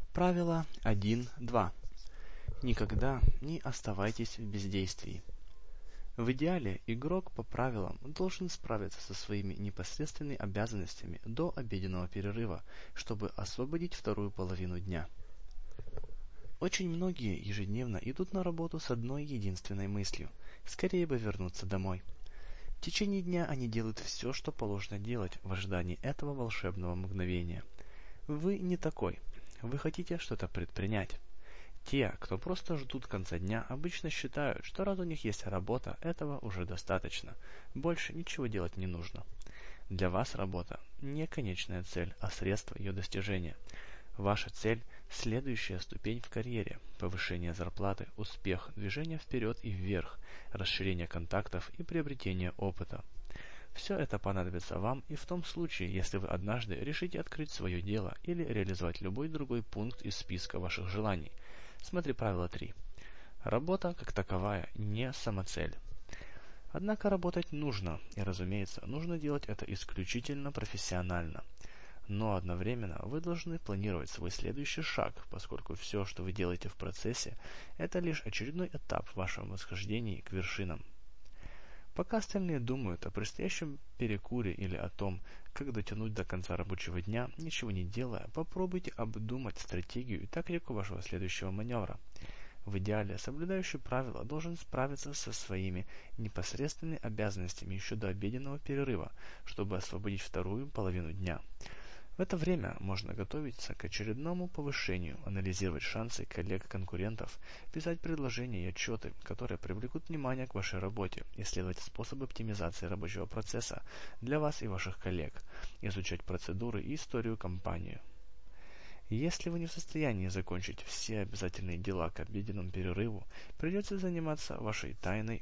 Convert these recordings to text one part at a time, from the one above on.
Правило 1.2. Никогда не оставайтесь в бездействии. В идеале игрок по правилам должен справиться со своими непосредственными обязанностями до обеденного перерыва, чтобы освободить вторую половину дня. Очень многие ежедневно идут на работу с одной единственной мыслью – скорее бы вернуться домой. В течение дня они делают все, что положено делать в ожидании этого волшебного мгновения. Вы не такой. Вы хотите что-то предпринять. Те, кто просто ждут конца дня, обычно считают, что раз у них есть работа, этого уже достаточно. Больше ничего делать не нужно. Для вас работа не конечная цель, а средство ее достижения. Ваша цель – следующая ступень в карьере, повышение зарплаты, успех, движение вперед и вверх, расширение контактов и приобретение опыта. Все это понадобится вам и в том случае, если вы однажды решите открыть свое дело или реализовать любой другой пункт из списка ваших желаний. Смотри правило 3. Работа, как таковая, не самоцель. Однако работать нужно, и, разумеется, нужно делать это исключительно профессионально. Но одновременно вы должны планировать свой следующий шаг, поскольку все, что вы делаете в процессе, это лишь очередной этап в вашем восхождении к вершинам. Пока остальные думают о предстоящем перекуре или о том, как дотянуть до конца рабочего дня, ничего не делая, попробуйте обдумать стратегию и тактику вашего следующего маневра. В идеале, соблюдающий правила должен справиться со своими непосредственными обязанностями еще до обеденного перерыва, чтобы освободить вторую половину дня. В это время можно готовиться к очередному повышению, анализировать шансы коллег-конкурентов, писать предложения и отчеты, которые привлекут внимание к вашей работе, исследовать способы оптимизации рабочего процесса для вас и ваших коллег, изучать процедуры и историю компании. Если вы не в состоянии закончить все обязательные дела к обеденному перерыву, придется заниматься вашей тайной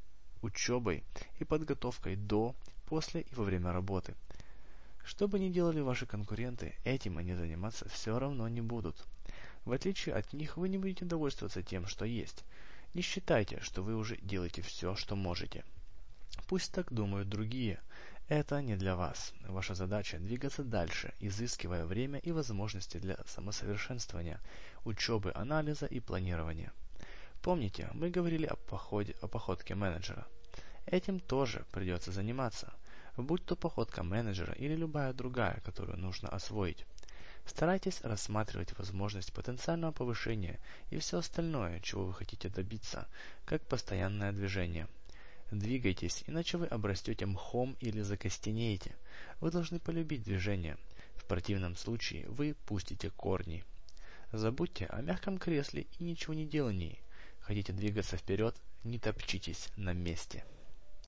учебой и подготовкой до, после и во время работы. Что бы ни делали ваши конкуренты, этим они заниматься все равно не будут. В отличие от них, вы не будете довольствоваться тем, что есть. Не считайте, что вы уже делаете все, что можете. Пусть так думают другие. Это не для вас. Ваша задача – двигаться дальше, изыскивая время и возможности для самосовершенствования, учебы, анализа и планирования. Помните, мы говорили о походке менеджера. Этим тоже придется заниматься, будь то походка менеджера или любая другая, которую нужно освоить. Старайтесь рассматривать возможность потенциального повышения и все остальное, чего вы хотите добиться, как постоянное движение. Двигайтесь, иначе вы обрастете мхом или закостенеете. Вы должны полюбить движение. В противном случае вы пустите корни. Забудьте о мягком кресле и ничего не делании. Хотите двигаться вперед, не топчитесь на месте.